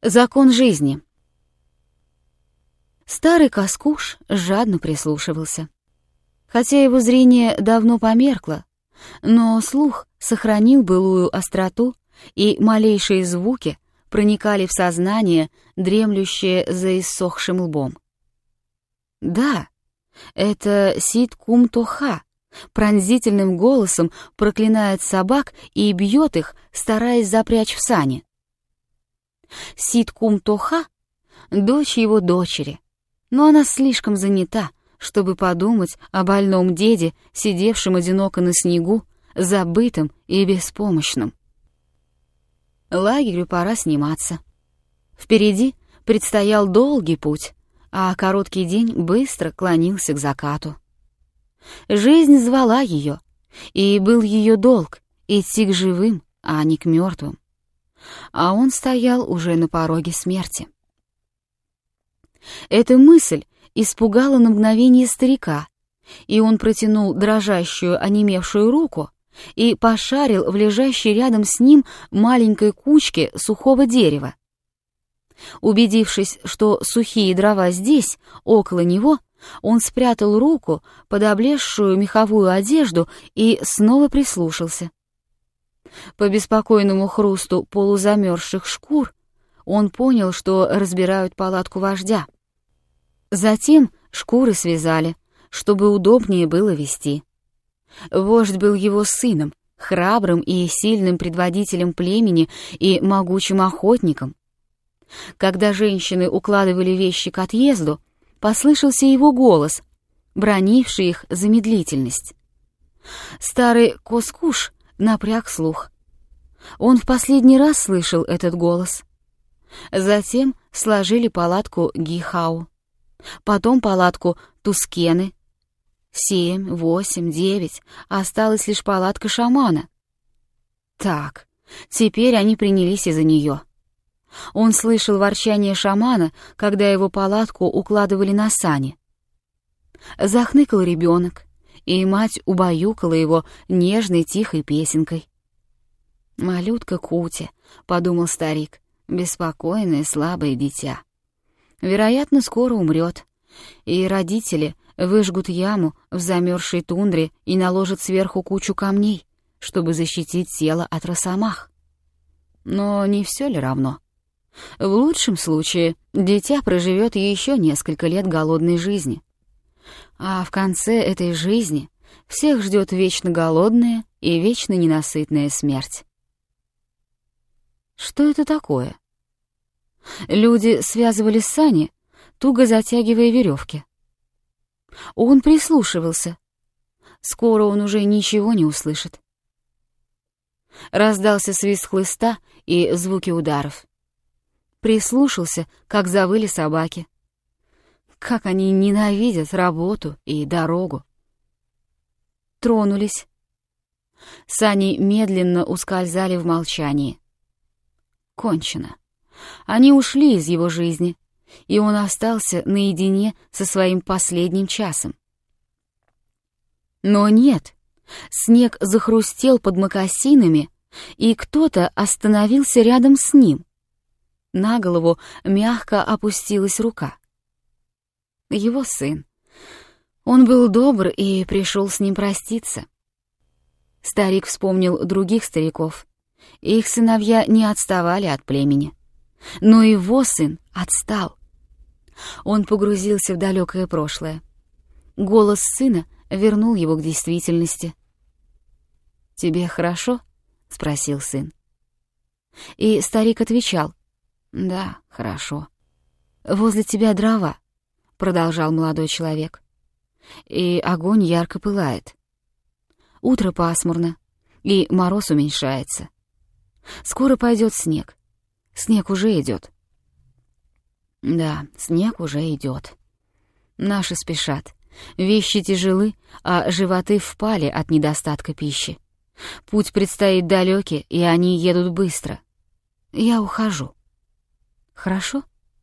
Закон жизни. Старый Коскуш жадно прислушивался. Хотя его зрение давно померкло, но слух сохранил былую остроту, и малейшие звуки проникали в сознание, дремлющее за иссохшим лбом. Да, это Сит-Кум-Тоха пронзительным голосом проклинает собак и бьет их, стараясь запрячь в сани. Сит-Кум-Тоха — дочь его дочери, но она слишком занята, чтобы подумать о больном деде, сидевшем одиноко на снегу, забытым и беспомощным. Лагерю пора сниматься. Впереди предстоял долгий путь, а короткий день быстро клонился к закату. Жизнь звала ее, и был ее долг идти к живым, а не к мертвым. А он стоял уже на пороге смерти. Эта мысль испугала на мгновение старика, и он протянул дрожащую, онемевшую руку и пошарил в лежащей рядом с ним маленькой кучке сухого дерева. Убедившись, что сухие дрова здесь, около него, он спрятал руку под облезшую меховую одежду и снова прислушался. По беспокойному хрусту полузамерзших шкур он понял, что разбирают палатку вождя. Затем шкуры связали, чтобы удобнее было вести. Вождь был его сыном, храбрым и сильным предводителем племени и могучим охотником. Когда женщины укладывали вещи к отъезду, послышался его голос, бранивший их за медлительность. Старый Коскуш напряг слух. Он в последний раз слышал этот голос. Затем сложили палатку Гихау, потом палатку Тускены. 7, 8, 9, осталась лишь палатка шамана. Так, теперь они принялись из-за нее. Он слышал ворчание шамана, когда его палатку укладывали на сани. Захныкал ребенок, и мать убаюкала его нежной тихой песенкой. «Малютка Кути», — подумал старик, — «беспокойное слабое дитя. Вероятно, скоро умрет, и родители выжгут яму в замерзшей тундре и наложат сверху кучу камней, чтобы защитить тело от росомах. Но не все ли равно? В лучшем случае дитя проживет еще несколько лет голодной жизни. А в конце этой жизни всех ждет вечно голодная и вечно ненасытная смерть. Что это такое? Люди связывали сани, туго затягивая веревки. Он прислушивался. Скоро он уже ничего не услышит. Раздался свист хлыста и звуки ударов. Прислушался, как завыли собаки. Как они ненавидят работу и дорогу. Тронулись. Сани медленно ускользали в молчании. Кончено. Они ушли из его жизни, и он остался наедине со своим последним часом. Но нет, снег захрустел под мокасинами, и кто-то остановился рядом с ним. На голову мягко опустилась рука. Его сын. Он был добр и пришел с ним проститься. Старик вспомнил других стариков. Их сыновья не отставали от племени. Но его сын отстал. Он погрузился в далекое прошлое. Голос сына вернул его к действительности. «Тебе хорошо?» — спросил сын. И старик отвечал: «Да, хорошо». «Возле тебя дрова», — продолжал молодой человек. «И огонь ярко пылает. Утро пасмурно, и мороз уменьшается. Скоро пойдет снег. Снег уже идет». «Да, снег уже идет. Наши спешат. Вещи тяжелы, а животы впали от недостатка пищи. Путь предстоит далекий, и они едут быстро. Я ухожу. Хорошо?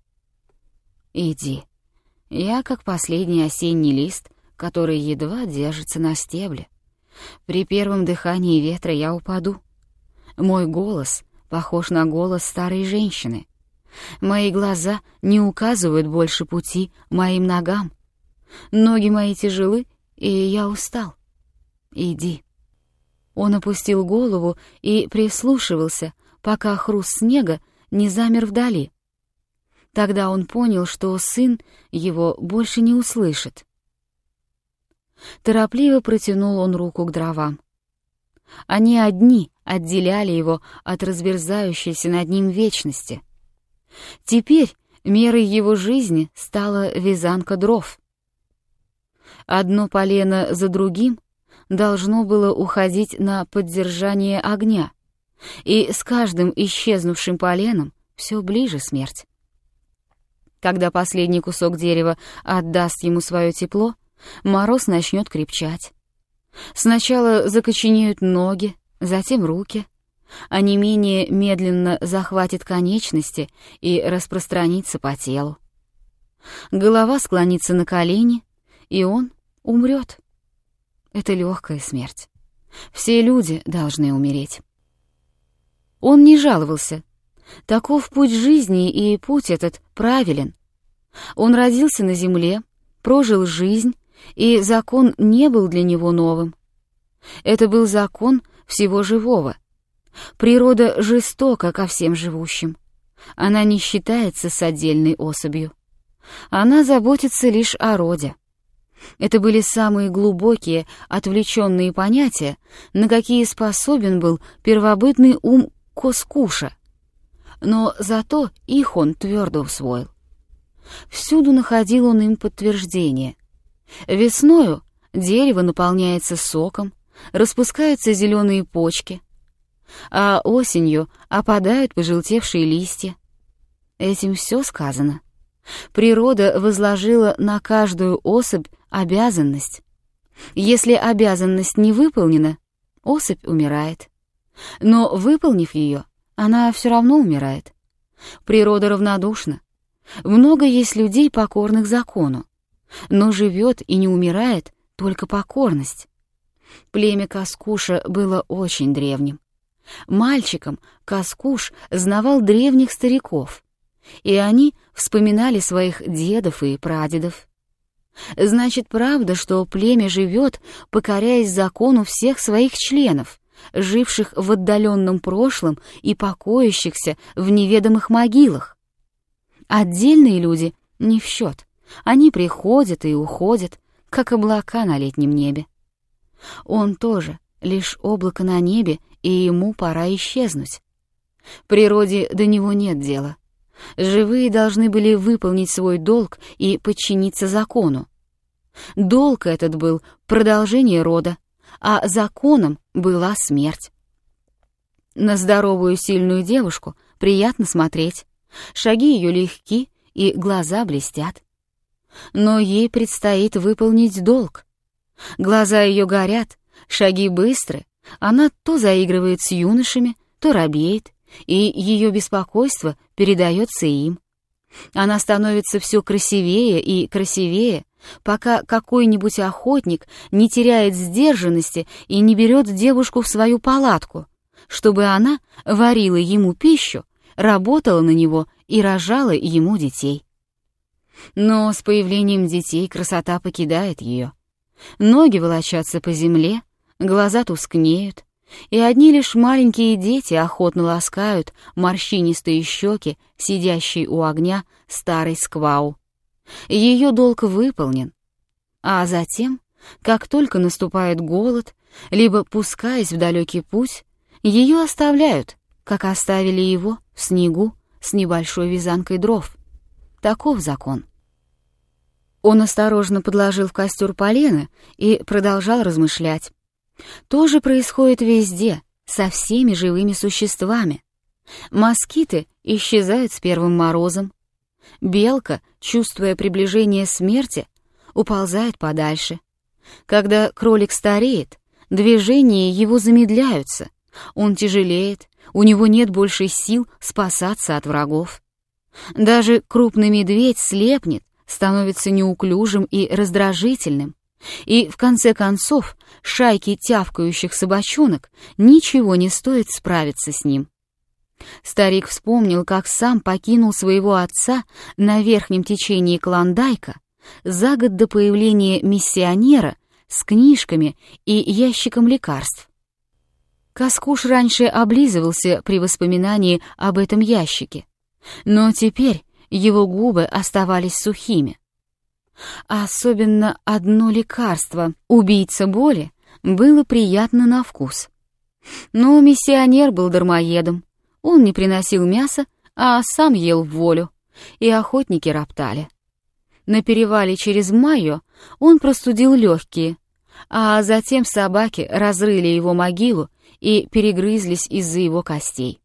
Иди. Я как последний осенний лист, который едва держится на стебле. При первом дыхании ветра я упаду. Мой голос похож на голос старой женщины. Мои глаза не указывают больше пути моим ногам. Ноги мои тяжелы, и я устал. Иди». Он опустил голову и прислушивался, пока хруст снега не замер вдали. Тогда он понял, что сын его больше не услышит. Торопливо протянул он руку к дровам. Они одни отделяли его от разверзающейся над ним вечности. Теперь мерой его жизни стала вязанка дров. Одно полено за другим должно было уходить на поддержание огня, и с каждым исчезнувшим поленом все ближе смерть. Когда последний кусок дерева отдаст ему свое тепло, мороз начнет крепчать. Сначала закоченеют ноги, затем руки, а не менее медленно захватит конечности и распространится по телу. Голова склонится на колени, и он умрет. Это легкая смерть. Все люди должны умереть. Он не жаловался. Таков путь жизни, и путь этот правилен. Он родился на земле, прожил жизнь, и закон не был для него новым. Это был закон всего живого. Природа жестока ко всем живущим. Она не считается с отдельной особью. Она заботится лишь о роде. Это были самые глубокие, отвлеченные понятия, на какие способен был первобытный ум Коскуша. Но зато их он твердо усвоил. Всюду находил он им подтверждение. Весною дерево наполняется соком, распускаются зеленые почки, а осенью опадают пожелтевшие листья. Этим все сказано. Природа возложила на каждую особь обязанность. Если обязанность не выполнена, особь умирает. Но, выполнив ее, она все равно умирает. Природа равнодушна. Много есть людей, покорных закону, но живет и не умирает только покорность. Племя Коскуша было очень древним. Мальчиком Коскуш знавал древних стариков, и они вспоминали своих дедов и прадедов. Значит, правда, что племя живет, покоряясь закону всех своих членов, живших в отдаленном прошлом и покоящихся в неведомых могилах. Отдельные люди не в счет. Они приходят и уходят, как облака на летнем небе. Он тоже лишь облако на небе, и ему пора исчезнуть. Природе до него нет дела. Живые должны были выполнить свой долг и подчиниться закону. Долг этот был продолжение рода, а законом была смерть. На здоровую сильную девушку приятно смотреть, шаги ее легки и глаза блестят. Но ей предстоит выполнить долг. Глаза ее горят, шаги быстры, она то заигрывает с юношами, то робеет, и ее беспокойство передается им. Она становится все красивее и красивее, пока какой-нибудь охотник не теряет сдержанности и не берет девушку в свою палатку, чтобы она варила ему пищу, работала на него и рожала ему детей. Но с появлением детей красота покидает ее. Ноги волочатся по земле, глаза тускнеют, и одни лишь маленькие дети охотно ласкают морщинистые щеки, сидящей у огня старой сквау. Ее долг выполнен. А затем, как только наступает голод, либо пускаясь в далекий путь, ее оставляют, как оставили его в снегу с небольшой вязанкой дров. Таков закон. Он осторожно подложил в костер полено и продолжал размышлять. То же происходит везде, со всеми живыми существами. Москиты исчезают с первым морозом. Белка, чувствуя приближение смерти, уползает подальше. Когда кролик стареет, движения его замедляются. Он тяжелеет, у него нет больше сил спасаться от врагов. Даже крупный медведь слепнет, становится неуклюжим и раздражительным. И, в конце концов, шайке тявкающих собачонок ничего не стоит справиться с ним. Старик вспомнил, как сам покинул своего отца на верхнем течении Клондайка за год до появления миссионера с книжками и ящиком лекарств. Коскуш раньше облизывался при воспоминании об этом ящике, но теперь его губы оставались сухими. Особенно одно лекарство, убийца боли, было приятно на вкус. Но миссионер был дармоедом, он не приносил мяса, а сам ел в волю, и охотники роптали. На перевале через Майо он простудил легкие, а затем собаки разрыли его могилу и перегрызлись из-за его костей.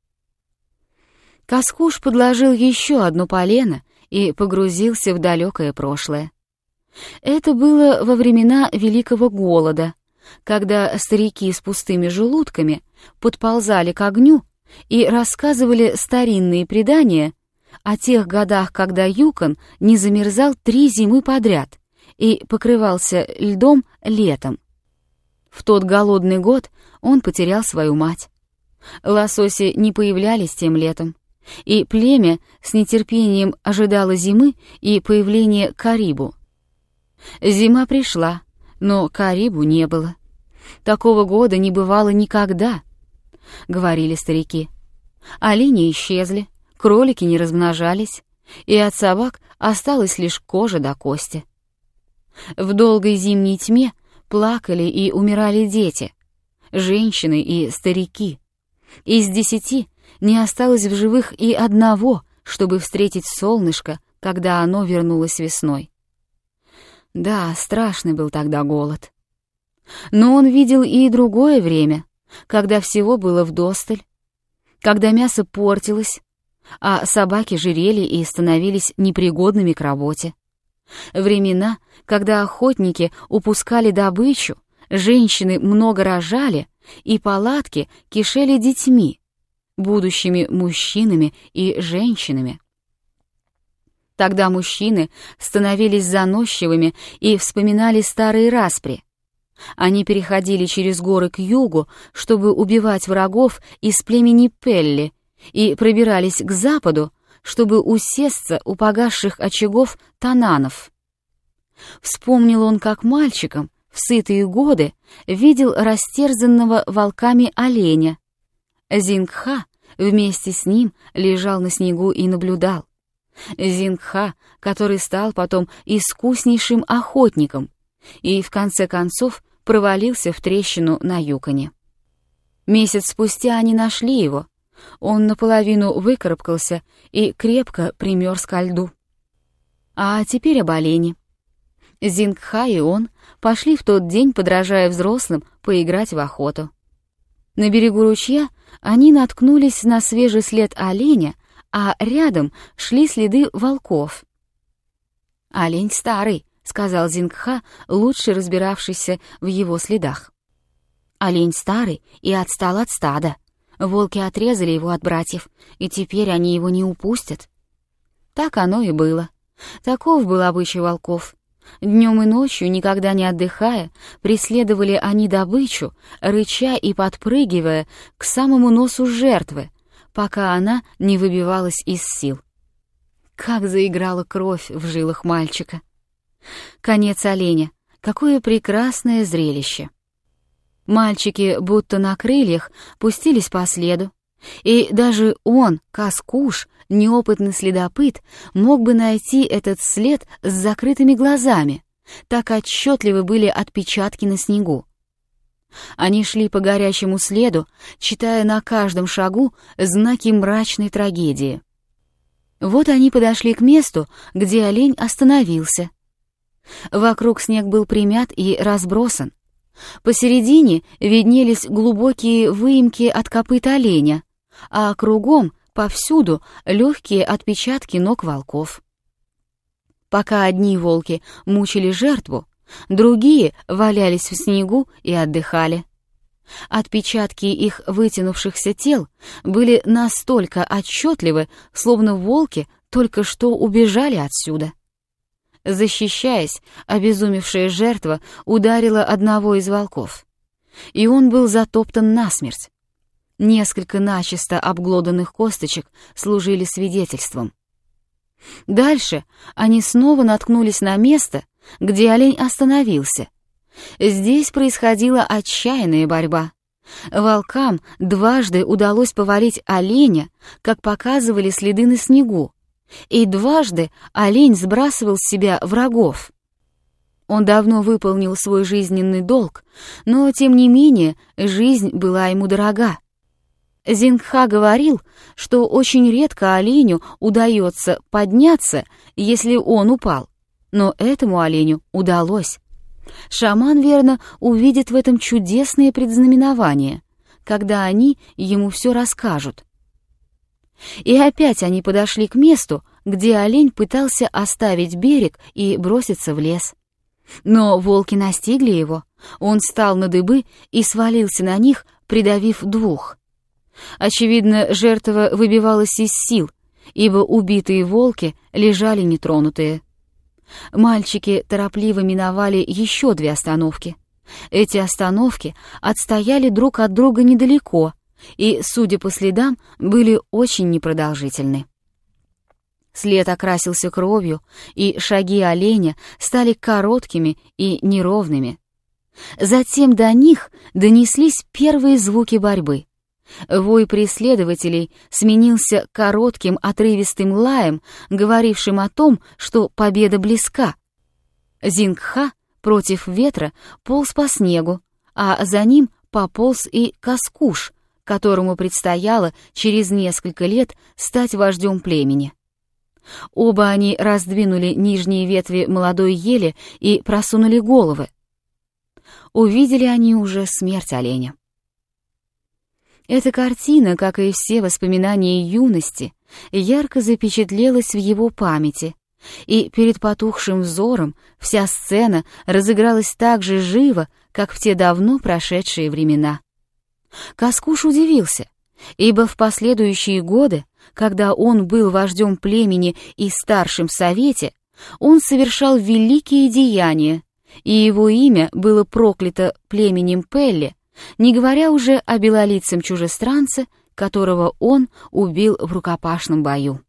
Коскуш подложил еще одно полено и погрузился в далекое прошлое. Это было во времена Великого Голода, когда старики с пустыми желудками подползали к огню и рассказывали старинные предания о тех годах, когда Юкон не замерзал 3 зимы подряд и покрывался льдом летом. В тот голодный год он потерял свою мать. Лососи не появлялись тем летом, и племя с нетерпением ожидало зимы и появления Карибу. Зима пришла, но Карибу не было. Такого года не бывало никогда, — говорили старики. Олени исчезли, кролики не размножались, и от собак осталась лишь кожа до кости. В долгой зимней тьме плакали и умирали дети, женщины и старики. Из 10 не осталось в живых и одного, чтобы встретить солнышко, когда оно вернулось весной. Да, страшный был тогда голод. Но он видел и другое время, когда всего было вдосталь, когда мясо портилось, а собаки жирели и становились непригодными к работе. Времена, когда охотники упускали добычу, женщины много рожали, и палатки кишели детьми, будущими мужчинами и женщинами. Тогда мужчины становились заносчивыми и вспоминали старые распри. Они переходили через горы к югу, чтобы убивать врагов из племени Пелли, и пробирались к западу, чтобы усесться у погасших очагов тананов. Вспомнил он, как мальчиком в сытые годы видел растерзанного волками оленя. Зингха вместе с ним лежал на снегу и наблюдал. Зингха, который стал потом искуснейшим охотником и в конце концов провалился в трещину на Юконе. Месяц спустя они нашли его. Он наполовину выкарабкался и крепко примерз ко льду. А теперь об олене. Зингха и он пошли в тот день, подражая взрослым, поиграть в охоту. На берегу ручья они наткнулись на свежий след оленя, а рядом шли следы волков. «Олень старый», — сказал Зингха, лучше разбиравшийся в его следах. «Олень старый и отстал от стада. Волки отрезали его от братьев, и теперь они его не упустят». Так оно и было. Таков был обычай волков. Днем и ночью, никогда не отдыхая, преследовали они добычу, рыча и подпрыгивая к самому носу жертвы, пока она не выбивалась из сил. Как заиграла кровь в жилах мальчика. Конец оленя. Какое прекрасное зрелище. Мальчики, будто на крыльях, пустились по следу, и даже он, Коскуш, неопытный следопыт, мог бы найти этот след с закрытыми глазами, так отчетливы были отпечатки на снегу. Они шли по горячему следу, читая на каждом шагу знаки мрачной трагедии. Вот они подошли к месту, где олень остановился. Вокруг снег был примят и разбросан. Посередине виднелись глубокие выемки от копыт оленя, а кругом, повсюду, легкие отпечатки ног волков. Пока одни волки мучили жертву, другие валялись в снегу и отдыхали. Отпечатки их вытянувшихся тел были настолько отчетливы, словно волки только что убежали отсюда. Защищаясь, обезумевшая жертва ударила одного из волков, и он был затоптан насмерть. Несколько начисто обглоданных косточек служили свидетельством. Дальше они снова наткнулись на место, где олень остановился. Здесь происходила отчаянная борьба. Волкам дважды удалось повалить оленя, как показывали следы на снегу, и дважды олень сбрасывал с себя врагов. Он давно выполнил свой жизненный долг, но, тем не менее, жизнь была ему дорога. Зингха говорил, что очень редко оленю удается подняться, если он упал, но этому оленю удалось. Шаман, верно, увидит в этом чудесное предзнаменование, когда они ему все расскажут. И опять они подошли к месту, где олень пытался оставить берег и броситься в лес. Но волки настигли его, он встал на дыбы и свалился на них, придавив двух. Очевидно, жертва выбивалась из сил, ибо убитые волки лежали нетронутые. Мальчики торопливо миновали еще 2 остановки. Эти остановки отстояли друг от друга недалеко и, судя по следам, были очень непродолжительны. След окрасился кровью, и шаги оленя стали короткими и неровными. Затем до них донеслись первые звуки борьбы. Вой преследователей сменился коротким отрывистым лаем, говорившим о том, что победа близка. Зингха против ветра полз по снегу, а за ним пополз и Каскуш, которому предстояло через несколько лет стать вождем племени. Оба они раздвинули нижние ветви молодой ели и просунули головы. Увидели они уже смерть оленя. Эта картина, как и все воспоминания юности, ярко запечатлелась в его памяти, и перед потухшим взором вся сцена разыгралась так же живо, как в те давно прошедшие времена. Каскуш удивился, ибо в последующие годы, когда он был вождем племени и старшим в совете, он совершал великие деяния, и его имя было проклято племенем Пелле, не говоря уже о белолицем чужестранце, которого он убил в рукопашном бою.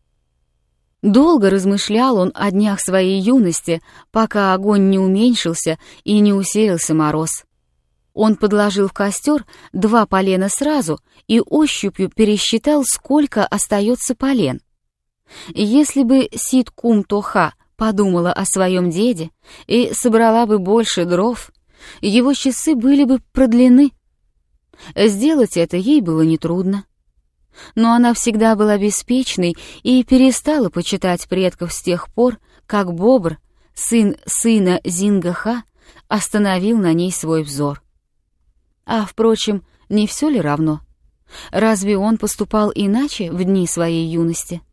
Долго размышлял он о днях своей юности, пока огонь не уменьшился и не усилился мороз. Он подложил в костер 2 полена сразу и ощупью пересчитал, сколько остается полен. Если бы Сит-Кум-Тоха подумала о своем деде и собрала бы больше дров, его часы были бы продлены. Сделать это ей было нетрудно. Но она всегда была беспечной и перестала почитать предков с тех пор, как Бобр, сын сына Зингаха, остановил на ней свой взор. А, впрочем, не все ли равно? Разве он поступал иначе в дни своей юности?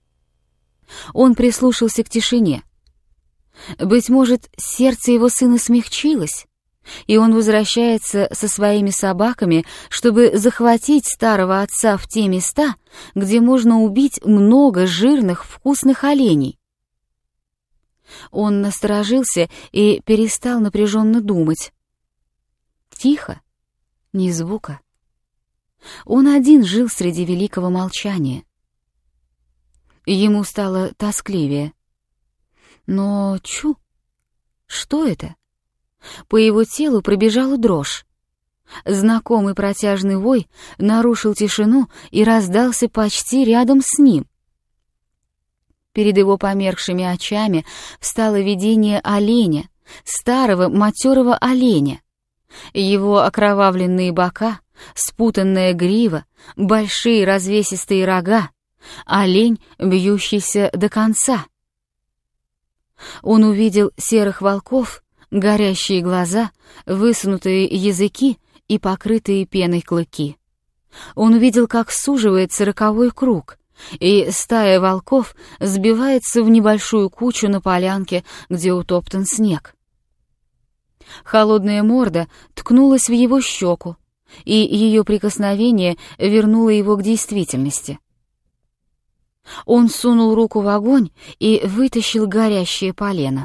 Он прислушался к тишине. Быть может, сердце его сына смягчилось, и он возвращается со своими собаками, чтобы захватить старого отца в те места, где можно убить много жирных вкусных оленей. Он насторожился и перестал напряженно думать. Тихо, ни звука. Он один жил среди великого молчания. Ему стало тоскливее. Но что это? По его телу пробежала дрожь. Знакомый протяжный вой нарушил тишину и раздался почти рядом с ним. Перед его померкшими очами встало видение оленя, старого матерого оленя. Его окровавленные бока, спутанная грива, большие развесистые рога, олень, бьющийся до конца. Он увидел серых волков, горящие глаза, высунутые языки и покрытые пеной клыки. Он увидел, как суживается роковой круг, и стая волков сбивается в небольшую кучу на полянке, где утоптан снег. Холодная морда ткнулась в его щеку, и ее прикосновение вернуло его к действительности. Он сунул руку в огонь и вытащил горящее полено.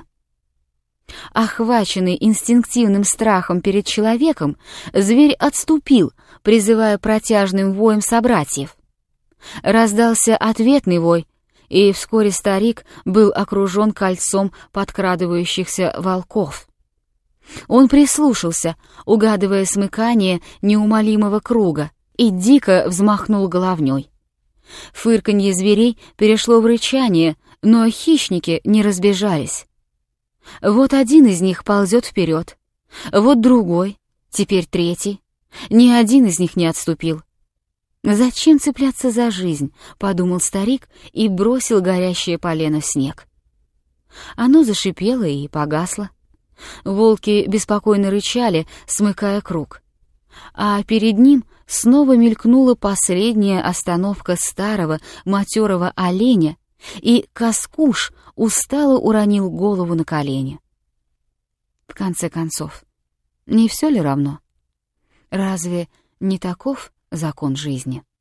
Охваченный инстинктивным страхом перед человеком, зверь отступил, призывая протяжным воем собратьев. Раздался ответный вой, и вскоре старик был окружен кольцом подкрадывающихся волков. Он прислушался, угадывая смыкание неумолимого круга, и дико взмахнул головней. Фырканье зверей перешло в рычание, но хищники не разбежались. Вот один из них ползет вперед, вот другой, теперь третий. Ни один из них не отступил. «Зачем цепляться за жизнь?» — подумал старик и бросил горящее полено в снег. Оно зашипело и погасло. Волки беспокойно рычали, смыкая круг. А перед ним снова мелькнула последняя остановка старого матерого оленя, и Коскуш устало уронил голову на колени. В конце концов, не все ли равно? Разве не таков закон жизни?